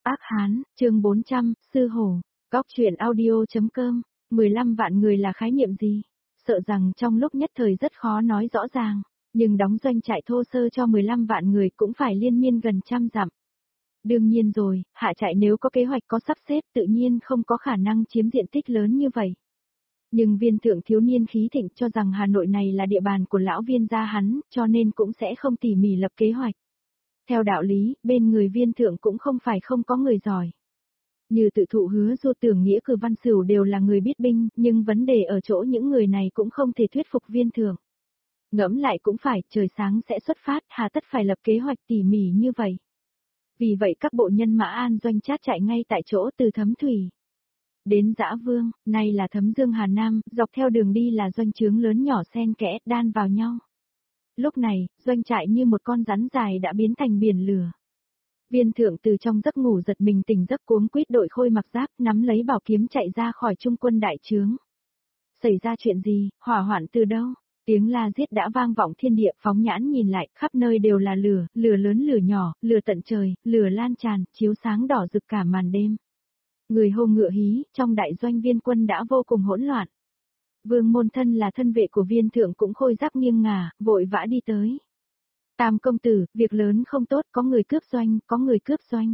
Ác Hán, chương 400, Sư Hổ, Góc truyện audio.com, 15 vạn người là khái niệm gì? Sợ rằng trong lúc nhất thời rất khó nói rõ ràng, nhưng đóng doanh trại thô sơ cho 15 vạn người cũng phải liên miên gần trăm dặm. Đương nhiên rồi, hạ trại nếu có kế hoạch có sắp xếp tự nhiên không có khả năng chiếm diện tích lớn như vậy. Nhưng viên thượng thiếu niên khí thịnh cho rằng Hà Nội này là địa bàn của lão viên gia hắn, cho nên cũng sẽ không tỉ mỉ lập kế hoạch. Theo đạo lý, bên người viên thượng cũng không phải không có người giỏi. Như tự thụ Hứa Du, Tưởng Nghĩa, Cử Văn Sửu đều là người biết binh, nhưng vấn đề ở chỗ những người này cũng không thể thuyết phục viên thượng. Ngẫm lại cũng phải, trời sáng sẽ xuất phát, hà tất phải lập kế hoạch tỉ mỉ như vậy. Vì vậy các bộ nhân mã an doanh chát chạy ngay tại chỗ từ Thấm Thủy đến Dã Vương, nay là Thấm Dương Hà Nam, dọc theo đường đi là doanh trướng lớn nhỏ xen kẽ, đan vào nhau. Lúc này, doanh trại như một con rắn dài đã biến thành biển lửa. Viên thượng từ trong giấc ngủ giật mình tỉnh giấc, cuống quýt đội khôi mặc giáp, nắm lấy bảo kiếm chạy ra khỏi trung quân đại trướng. Xảy ra chuyện gì, hỏa hoạn từ đâu? Tiếng la giết đã vang vọng thiên địa, phóng nhãn nhìn lại, khắp nơi đều là lửa, lửa lớn lửa nhỏ, lửa tận trời, lửa lan tràn, chiếu sáng đỏ rực cả màn đêm. Người hô ngựa hí, trong đại doanh viên quân đã vô cùng hỗn loạn. Vương Môn thân là thân vệ của viên thượng cũng khôi giáp nghiêng ngả, vội vã đi tới. Tam công tử, việc lớn không tốt, có người cướp doanh, có người cướp doanh.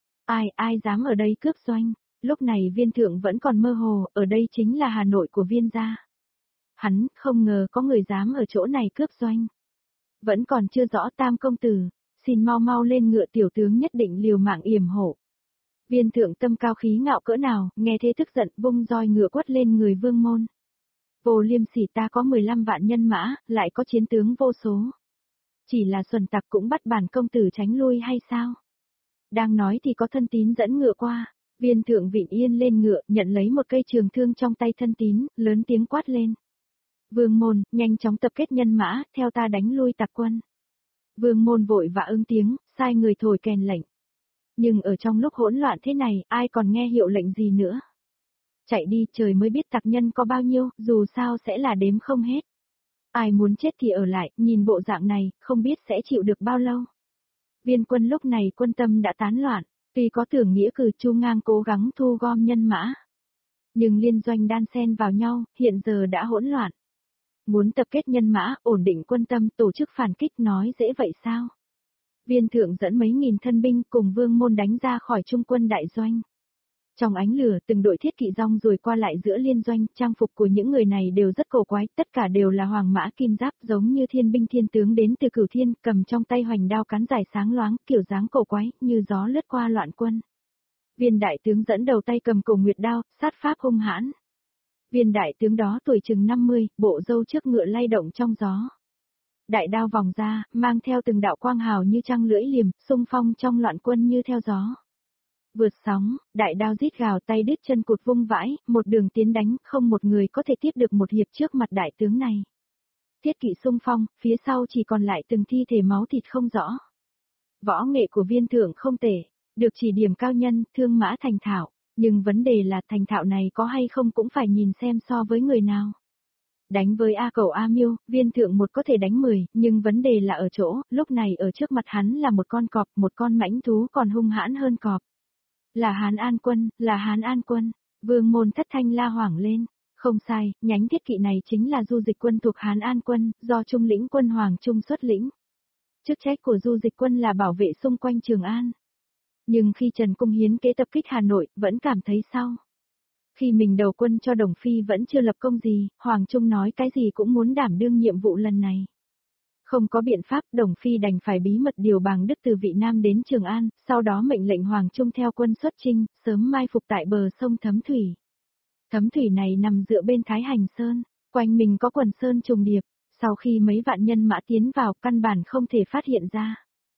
Ai dám ở đây cướp doanh? Lúc này viên thượng vẫn còn mơ hồ, ở đây chính là Hà Nội của viên gia. Hắn không ngờ có người dám ở chỗ này cướp doanh. Vẫn còn chưa rõ Tam công tử, xin mau mau lên ngựa, tiểu tướng nhất định liều mạng yểm hộ. Viên thượng tâm cao khí ngạo cỡ nào, nghe thế tức giận, vung roi ngựa quất lên người Vương Môn. Vô Liêm Sỉ, ta có 15 vạn nhân mã, lại có chiến tướng vô số. Chỉ là xuẩn tặc cũng bắt bản công tử tránh lui hay sao? Đang nói thì có Thân Tín dẫn ngựa qua, viên thượng vịn yên lên ngựa, nhận lấy một cây trường thương trong tay Thân Tín, lớn tiếng quát lên. Vương Môn, nhanh chóng tập kết nhân mã, theo ta đánh lui tặc quân. Vương Môn vội vã ứng tiếng, sai người thổi kèn lệnh. Nhưng ở trong lúc hỗn loạn thế này, ai còn nghe hiệu lệnh gì nữa? Chạy đi, trời mới biết tặc nhân có bao nhiêu, dù sao sẽ là đếm không hết. Ai muốn chết thì ở lại, nhìn bộ dạng này, không biết sẽ chịu được bao lâu. Viên quân lúc này quân tâm đã tán loạn, tuy có Tưởng Nghĩa, Cử Chu Ngang cố gắng thu gom nhân mã. Nhưng liên doanh đan xen vào nhau, hiện giờ đã hỗn loạn. Muốn tập kết nhân mã, ổn định quân tâm, tổ chức phản kích nói dễ vậy sao? Viên thượng dẫn mấy nghìn thân binh cùng Vương Môn đánh ra khỏi trung quân đại doanh. Trong ánh lửa, từng đội thiết kỵ rong ruổi qua lại giữa liên doanh, trang phục của những người này đều rất cổ quái, tất cả đều là hoàng mã kim giáp, giống như thiên binh thiên tướng đến từ Cửu Thiên, cầm trong tay hoành đao cán dài sáng loáng, kiểu dáng cổ quái, như gió lướt qua loạn quân. Viên đại tướng dẫn đầu tay cầm Cổ Nguyệt đao, sát pháp hung hãn. Viên đại tướng đó tuổi chừng 50, bộ râu trước ngựa lay động trong gió. Đại đao vòng ra, mang theo từng đạo quang hào như trăng lưỡi liềm, xung phong trong loạn quân như theo gió. Vượt sóng, đại đao rít gào, tay đứt chân cụt vung vãi, một đường tiến đánh, không một người có thể tiếp được một hiệp trước mặt đại tướng này. Thiết kỵ xung phong, phía sau chỉ còn lại từng thi thể máu thịt không rõ. Võ nghệ của viên thượng không tệ, được chỉ điểm cao nhân, thương mã thành thạo, nhưng vấn đề là thành thạo này có hay không cũng phải nhìn xem so với người nào. Đánh với A Cẩu A Miêu, viên thượng một có thể đánh 10, nhưng vấn đề là ở chỗ, lúc này ở trước mặt hắn là một con cọp, một con mãnh thú còn hung hãn hơn cọp. Là Hán An Quân, là Hán An Quân, Vương Môn thất thanh la hoảng lên, không sai, nhánh thiết kỵ này chính là du dịch quân thuộc Hán An Quân, do Trung lĩnh quân Hoàng Trung xuất lĩnh. Chức trách của du dịch quân là bảo vệ xung quanh Trường An. Nhưng khi Trần Cung Hiến kế tập kích Hà Nội, vẫn cảm thấy sau. Khi mình đầu quân cho Đồng Phi vẫn chưa lập công gì, Hoàng Trung nói cái gì cũng muốn đảm đương nhiệm vụ lần này. Không có biện pháp, Đồng Phi đành phải bí mật điều Bàng Đức từ Vị Nam đến Trường An, sau đó mệnh lệnh Hoàng Trung theo quân xuất chinh, sớm mai phục tại bờ sông Thấm Thủy. Thấm Thủy này nằm dựa bên Thái Hành Sơn, quanh mình có quần sơn trùng điệp, sau khi mấy vạn nhân mã tiến vào căn bản không thể phát hiện ra.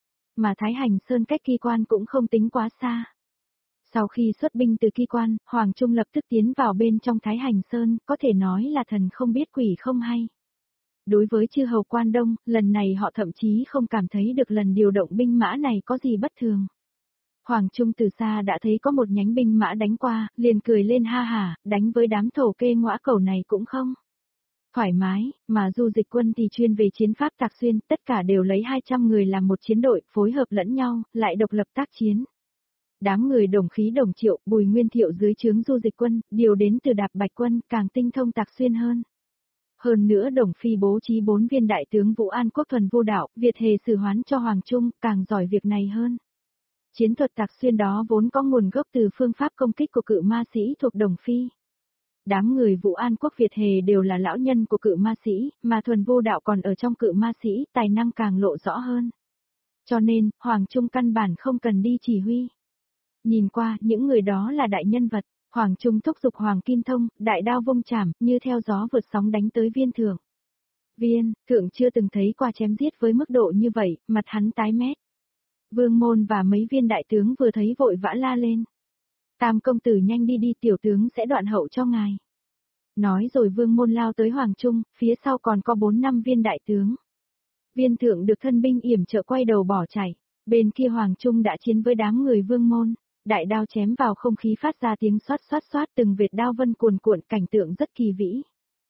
Mà Thái Hành Sơn cách Ki Quan cũng không tính quá xa. Sau khi xuất binh từ Ki Quan, Hoàng Trung lập tức tiến vào bên trong Thái Hành Sơn, có thể nói là thần không biết quỷ không hay. Đối với chư hầu Quan Đông, lần này họ thậm chí không cảm thấy được lần điều động binh mã này có gì bất thường. Hoàng Trung từ xa đã thấy có một nhánh binh mã đánh qua, liền cười lên ha hả, đánh với đám thổ kê ngõa cẩu này cũng không thoải mái, mà du dịch quân thì chuyên về chiến pháp tạc xuyên, tất cả đều lấy 200 người làm một chiến đội, phối hợp lẫn nhau, lại độc lập tác chiến. Đám người Đồng Khí Đồng Triệu, Bùi Nguyên Thiệu dưới trướng Du Dịch Quân, điều đến từ Đạp Bạch Quân, càng tinh thông tạc xuyên hơn. Hơn nữa Đồng Phi bố trí 4 viên đại tướng Vũ An Quốc thuần vô đạo, Việt hề xử hoán cho Hoàng Trung, càng giỏi việc này hơn. Chiến thuật tạc xuyên đó vốn có nguồn gốc từ phương pháp công kích của cự ma sĩ thuộc Đồng Phi. Đám người Vũ An Quốc Việt hề đều là lão nhân của cự ma sĩ, mà thuần vô đạo còn ở trong cự ma sĩ, tài năng càng lộ rõ hơn. Cho nên, Hoàng Trung căn bản không cần đi chỉ huy. Nhìn qua, những người đó là đại nhân vật, Hoàng Trung thúc giục Hoàng Kim Thông, đại đao vung chảm, như theo gió vượt sóng đánh tới Viên Thượng. Viên Thượng chưa từng thấy qua chém giết với mức độ như vậy, mặt hắn tái mét. Vương Môn và mấy viên đại tướng vừa thấy vội vã la lên. Tam công tử nhanh đi đi, tiểu tướng sẽ đoạn hậu cho ngài. Nói rồi Vương Môn lao tới Hoàng Trung, phía sau còn có 4-5 viên đại tướng. Viên Thượng được thân binh yểm trợ quay đầu bỏ chạy, bên kia Hoàng Trung đã chiến với đám người Vương Môn, đại đao chém vào không khí phát ra tiếng xoát xoát xoát, từng vệt đao vân cuồn cuộn, cảnh tượng rất kỳ vĩ.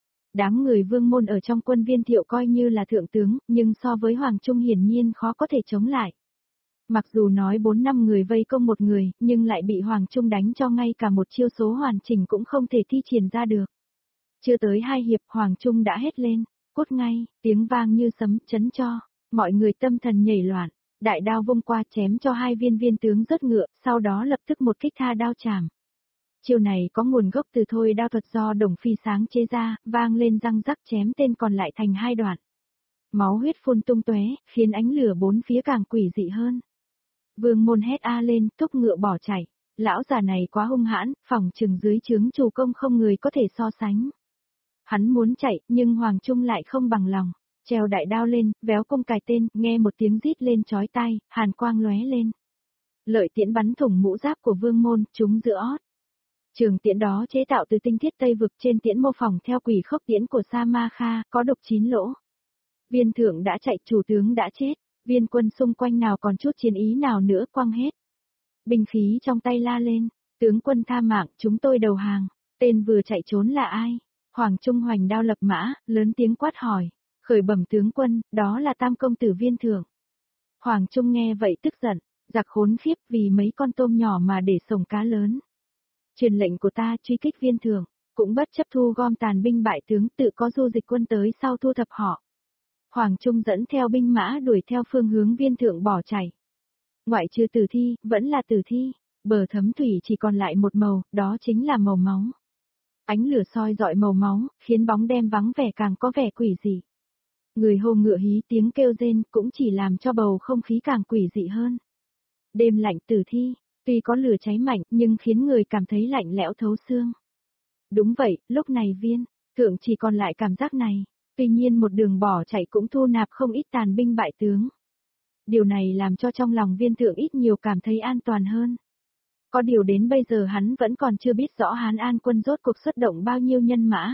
Đám người Vương Môn ở trong quân Viên Thiệu coi như là thượng tướng, nhưng so với Hoàng Trung hiển nhiên khó có thể chống lại. Mặc dù nói 4-5 người vây công một người, nhưng lại bị Hoàng Trung đánh cho ngay cả một chiêu số hoàn chỉnh cũng không thể thi triển ra được. Chưa tới 2 hiệp Hoàng Trung đã hét lên, cút ngay, tiếng vang như sấm chấn cho, mọi người tâm thần nhảy loạn, đại đao vung qua chém cho 2 viên tướng rớt ngựa, sau đó lập tức một kích tha đao chảm. Chiêu này có nguồn gốc từ thôi đao thuật do Đồng Phi sáng chế ra, vang lên răng rắc chém tên còn lại thành 2 đoạn. Máu huyết phun tung tóe, khiến ánh lửa bốn phía càng quỷ dị hơn. Vương Môn hét a lên, thúc ngựa bỏ chạy. Lão già này quá hung hãn, phỏng chừng dưới trướng chủ công không người có thể so sánh. Hắn muốn chạy, nhưng Hoàng Trung lại không bằng lòng. Treo đại đao lên, véo cung cài tên, nghe một tiếng rít lên chói tai, hàn quang lóe lên. Lợi tiễn bắn thủng mũ giáp của Vương Môn, trúng giữa ót. Trường tiễn đó chế tạo từ tinh thiết Tây vực, trên tiễn mô phỏng theo quỷ khốc tiễn của Sa Ma Kha, có độc 9 lỗ. Viên Thượng đã chạy, chủ tướng đã chết. Viên quân xung quanh nào còn chút chiến ý nào nữa, quăng hết binh khí trong tay la lên, tướng quân tha mạng, chúng tôi đầu hàng. Tên vừa chạy trốn là ai? Hoàng Trung hoành đao lập mã, lớn tiếng quát hỏi, khởi bẩm tướng quân, đó là tam công tử Viên Thượng. Hoàng Trung nghe vậy tức giận, giặc khốn khiếp, vì mấy con tôm nhỏ mà để sổng cá lớn. Truyền lệnh của ta truy kích Viên Thượng, cũng bất chấp thu gom tàn binh bại tướng, tự có Du Dịch Quân tới sau thu thập họ. Hoàng Trung dẫn theo binh mã đuổi theo phương hướng Viên Thượng bỏ chạy. Ngoại trừ tử thi, vẫn là tử thi, bờ thấm thủy chỉ còn lại một màu, đó chính là màu máu. Ánh lửa soi dọi màu máu, khiến bóng đêm vắng vẻ càng có vẻ quỷ dị. Người hô ngựa hí tiếng kêu rên cũng chỉ làm cho bầu không khí càng quỷ dị hơn. Đêm lạnh tử thi, tuy có lửa cháy mạnh nhưng khiến người cảm thấy lạnh lẽo thấu xương. Đúng vậy, lúc này Viên Thượng chỉ còn lại cảm giác này. Tuy nhiên một đường bỏ chạy cũng thu nạp không ít tàn binh bại tướng. Điều này làm cho trong lòng Viên Thượng ít nhiều cảm thấy an toàn hơn. Có điều đến bây giờ hắn vẫn còn chưa biết rõ Hán An quân rốt cuộc xuất động bao nhiêu nhân mã.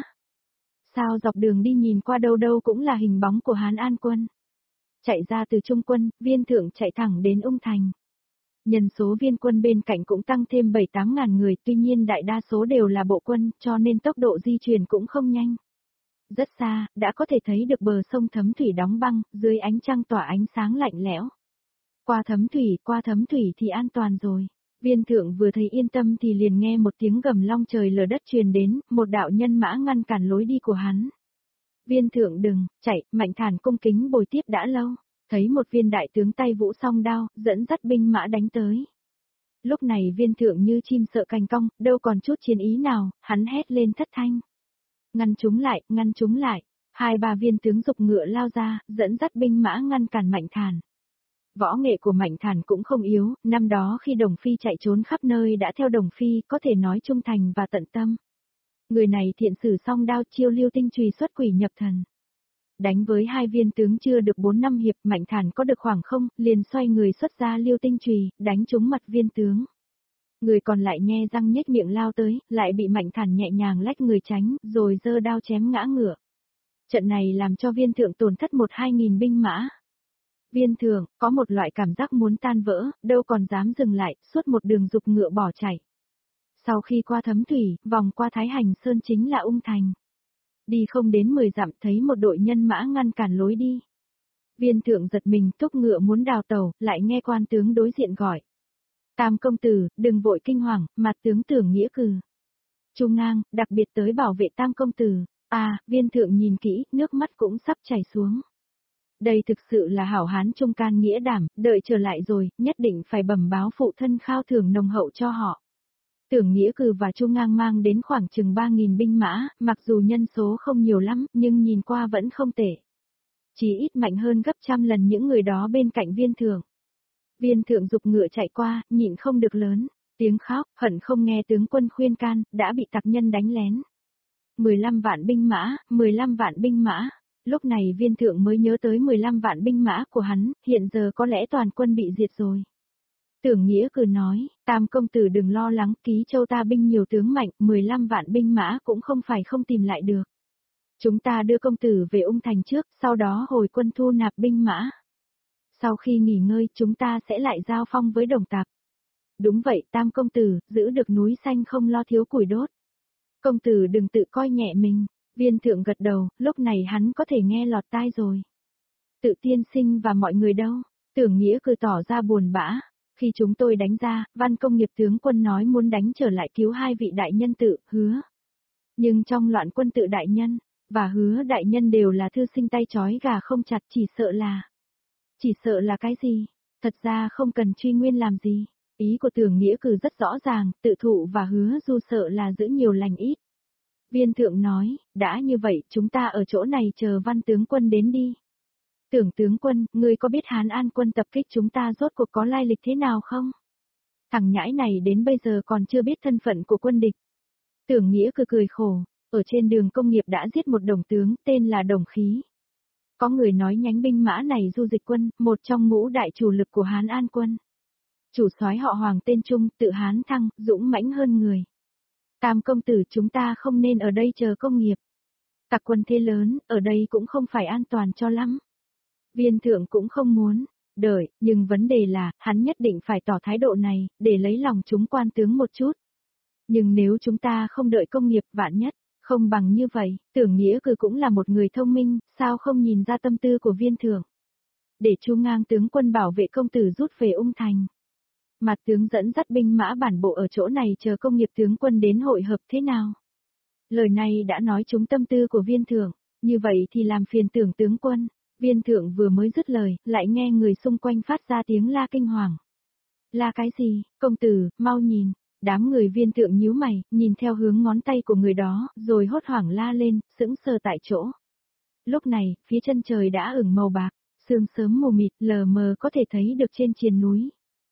Sao dọc đường đi nhìn qua đâu đâu cũng là hình bóng của Hán An quân. Chạy ra từ Trung quân, Viên Thượng chạy thẳng đến Ung Thành. Nhân số viên quân bên cạnh cũng tăng thêm 7-8 ngàn người, tuy nhiên đại đa số đều là bộ quân, cho nên tốc độ di chuyển cũng không nhanh. Rất xa, đã có thể thấy được bờ sông Thấm Thủy đóng băng, dưới ánh trăng tỏa ánh sáng lạnh lẽo. Qua Thấm Thủy thì an toàn rồi. Viên Thượng vừa thấy yên tâm thì liền nghe một tiếng gầm long trời lở đất truyền đến, một đạo nhân mã ngăn cản lối đi của hắn. Viên Thượng đừng, chạy, Mạnh Thản cung kính bồi tiếp đã lâu, thấy một viên đại tướng tay vũ song đao, dẫn dắt binh mã đánh tới. Lúc này Viên Thượng như chim sợ cành cong, đâu còn chút chiến ý nào, hắn hét lên thất thanh. Ngăn chúng lại, 2-3 viên tướng dục ngựa lao ra, dẫn dắt binh mã ngăn cản Mạnh Thản. Võ nghệ của Mạnh Thản cũng không yếu, năm đó khi Đồng Phi chạy trốn khắp nơi đã theo Đồng Phi, có thể nói trung thành và tận tâm. Người này thiện sử song đao, chiêu Liêu Tinh Chùy xuất quỷ nhập thần. Đánh với 2 viên tướng chưa được 4-5 hiệp, Mạnh Thản có được khoảng không, liền xoay người xuất ra Liêu Tinh Chùy, đánh trúng mặt viên tướng. Người còn lại nhe răng nhếch miệng lao tới, lại bị Mạnh Thản nhẹ nhàng lách người tránh, rồi giơ đao chém ngã ngựa. Trận này làm cho Viên Thượng tổn thất 1-2 nghìn binh mã. Viên Thượng có một loại cảm giác muốn tan vỡ, đâu còn dám dừng lại, suốt một đường dục ngựa bỏ chạy. Sau khi qua Thấm Thủy, vòng qua Thái Hành Sơn chính là Ung Thành. Đi không đến 10 dặm thấy một đội nhân mã ngăn cản lối đi. Viên Thượng giật mình, thúc ngựa muốn đào tẩu, lại nghe quan tướng đối diện gọi. Tam công tử, đừng vội kinh hoàng, mặt tướng Tưởng Nghĩa Cừ. Chu Ngang, đặc biệt tới bảo vệ Tam công tử. À, viên thượng nhìn kỹ, nước mắt cũng sắp chảy xuống. Đây thực sự là hảo hán trung can nghĩa đảm, đợi trở lại rồi, nhất định phải bẩm báo phụ thân khao thưởng nồng hậu cho họ. Tưởng Nghĩa Cừ và Chu Ngang mang đến khoảng chừng 3.000 binh mã, mặc dù nhân số không nhiều lắm, nhưng nhìn qua vẫn không tệ. Chỉ ít mạnh hơn gấp trăm lần những người đó bên cạnh viên thượng. Viên thượng dục ngựa chạy qua, nhịn không được lớn, tiếng khóc, hận không nghe tướng quân khuyên can, đã bị tặc nhân đánh lén. 15 vạn binh mã, 15 vạn binh mã. Lúc này viên thượng mới nhớ tới 15 vạn binh mã của hắn, hiện giờ có lẽ toàn quân bị diệt rồi. Tưởng Nghĩa Cừ nói, Tam công tử đừng lo lắng, Ký Châu ta binh nhiều tướng mạnh, 15 vạn binh mã cũng không phải không tìm lại được. Chúng ta đưa công tử về Ung Thành trước, sau đó hồi quân thu nạp binh mã. Sau khi nghỉ ngơi chúng ta sẽ lại giao phong với đồng tặc. Đúng vậy Tam công tử, giữ được núi xanh không lo thiếu củi đốt. Công tử đừng tự coi nhẹ mình. Viên thượng gật đầu, lúc này hắn có thể nghe lọt tai rồi. Tự tiên sinh và mọi người đâu? Tưởng Nghĩa Cừ tỏ ra buồn bã. Khi chúng tôi đánh ra, Văn Công Nghiệp tướng quân nói muốn đánh trở lại cứu hai vị đại nhân Tự, Hứa. Nhưng trong loạn quân Tự đại nhân, và Hứa đại nhân đều là thư sinh tay trói gà không chặt, chỉ sợ là cái gì? Thật ra không cần truy nguyên làm gì. Ý của Tưởng Nghĩa Cừ rất rõ ràng, Tự thụ và Hứa Du sợ là giữ nhiều lành ít. Viên thượng nói, đã như vậy, chúng ta ở chỗ này chờ Văn tướng quân đến đi. Tưởng tướng quân, ngươi có biết Hán An quân tập kích chúng ta rốt cuộc có lai lịch thế nào không? Thằng nhãi này đến bây giờ còn chưa biết thân phận của quân địch. Tưởng Nghĩa cười khổ, ở trên đường công nghiệp đã giết một đồng tướng tên là Đồng Khí. Có người nói nhánh binh mã này Du Dịch quân, một trong ngũ đại chủ lực của Hán An quân. Chủ soái họ Hoàng tên Trung, tự Hán Thăng, dũng mãnh hơn người. Tam công tử chúng ta không nên ở đây chờ công nghiệp. Tặc quân thế lớn, ở đây cũng không phải an toàn cho lắm. Viên thượng cũng không muốn đợi, nhưng vấn đề là, hắn nhất định phải tỏ thái độ này, để lấy lòng chúng quan tướng một chút. Nhưng nếu chúng ta không đợi công nghiệp vạn nhất, không bằng như vậy, Tưởng Nghĩa Cừ cũng là một người thông minh, sao không nhìn ra tâm tư của viên thượng. Để Chu Ngang tướng quân bảo vệ công tử rút về Ung Thành. Mặt tướng dẫn dắt binh mã bản bộ ở chỗ này chờ công nghiệp tướng quân đến hội hợp thế nào. Lời này đã nói trúng tâm tư của viên thượng, như vậy thì làm phiền Tưởng tướng quân. Viên thượng vừa mới dứt lời, lại nghe người xung quanh phát ra tiếng la kinh hoàng. La cái gì, công tử, mau nhìn. Đám người viên thượng nhíu mày, nhìn theo hướng ngón tay của người đó, rồi hốt hoảng la lên, sững sờ tại chỗ. Lúc này, phía chân trời đã ửng màu bạc, sương sớm mù mịt, lờ mờ có thể thấy được trên triền núi.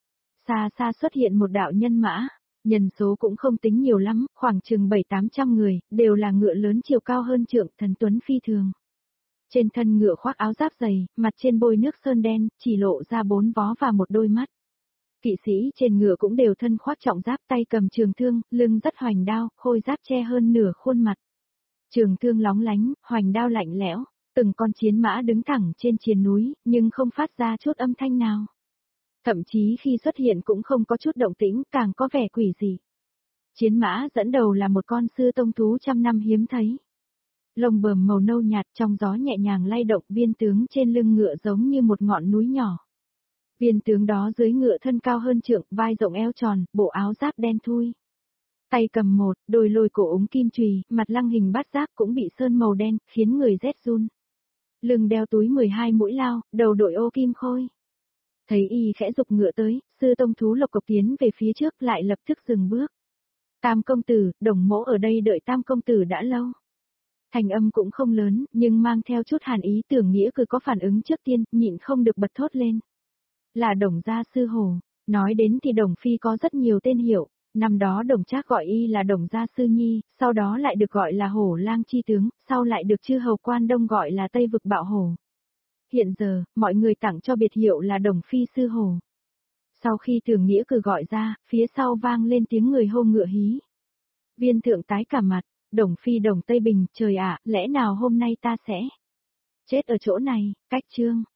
Xa xa xuất hiện một đạo nhân mã, nhân số cũng không tính nhiều lắm, khoảng chừng 700-800 người, đều là ngựa lớn chiều cao hơn trượng, thần tuấn phi thường. Trên thân ngựa khoác áo giáp dày, mặt trên bôi nước sơn đen, chỉ lộ ra 4 vó và một đôi mắt. Kỵ sĩ trên ngựa cũng đều thân khoác trọng giáp, tay cầm trường thương, lưng dắt hoành đao, khôi giáp che hơn nửa khuôn mặt. Trường thương lóng lánh, hoành đao lạnh lẽo, từng con chiến mã đứng thẳng trên triền núi, nhưng không phát ra chút âm thanh nào. Thậm chí khi xuất hiện cũng không có chút động tĩnh, càng có vẻ quỷ dị. Chiến mã dẫn đầu là một con sư tông thú trăm năm hiếm thấy. Lông bờm màu nâu nhạt trong gió nhẹ nhàng lay động, viên tướng trên lưng ngựa giống như một ngọn núi nhỏ. Viên tướng đó dưới ngựa thân cao hơn trượng, vai rộng eo tròn, bộ áo giáp đen thui. Tay cầm một, đôi lôi cổ ống kim chùy, mặt lăng hình bát giác cũng bị sơn màu đen, khiến người rét run. Lưng đeo túi 12 mũi lao, đầu đội ô kim khôi. Thấy y khẽ dục ngựa tới, sư tông thú lộc cộc tiến về phía trước lại lập tức dừng bước. Tam công tử, Đồng mỗ ở đây đợi Tam công tử đã lâu. Thành âm cũng không lớn, nhưng mang theo chút hàn ý. Tưởng Nghĩa Cừ có phản ứng trước tiên, nhịn không được bật thốt lên. Là Đồng gia sư Hồ, nói đến thì Đồng Phi có rất nhiều tên hiệu, năm đó Đồng Trác gọi y là Đồng gia sư nhi, sau đó lại được gọi là Hổ Lang chi tướng, sau lại được chư hầu Quan Đông gọi là Tây vực bạo hổ. Hiện giờ, mọi người tặng cho biệt hiệu là Đồng Phi sư Hồ. Sau khi Tưởng Nghĩa Cừ gọi ra, phía sau vang lên tiếng người hô ngựa hí. Viên thượng tái cả mặt, Đồng Phi Đồng Tây Bình, trời ạ, lẽ nào hôm nay ta sẽ chết ở chỗ này, cách chương.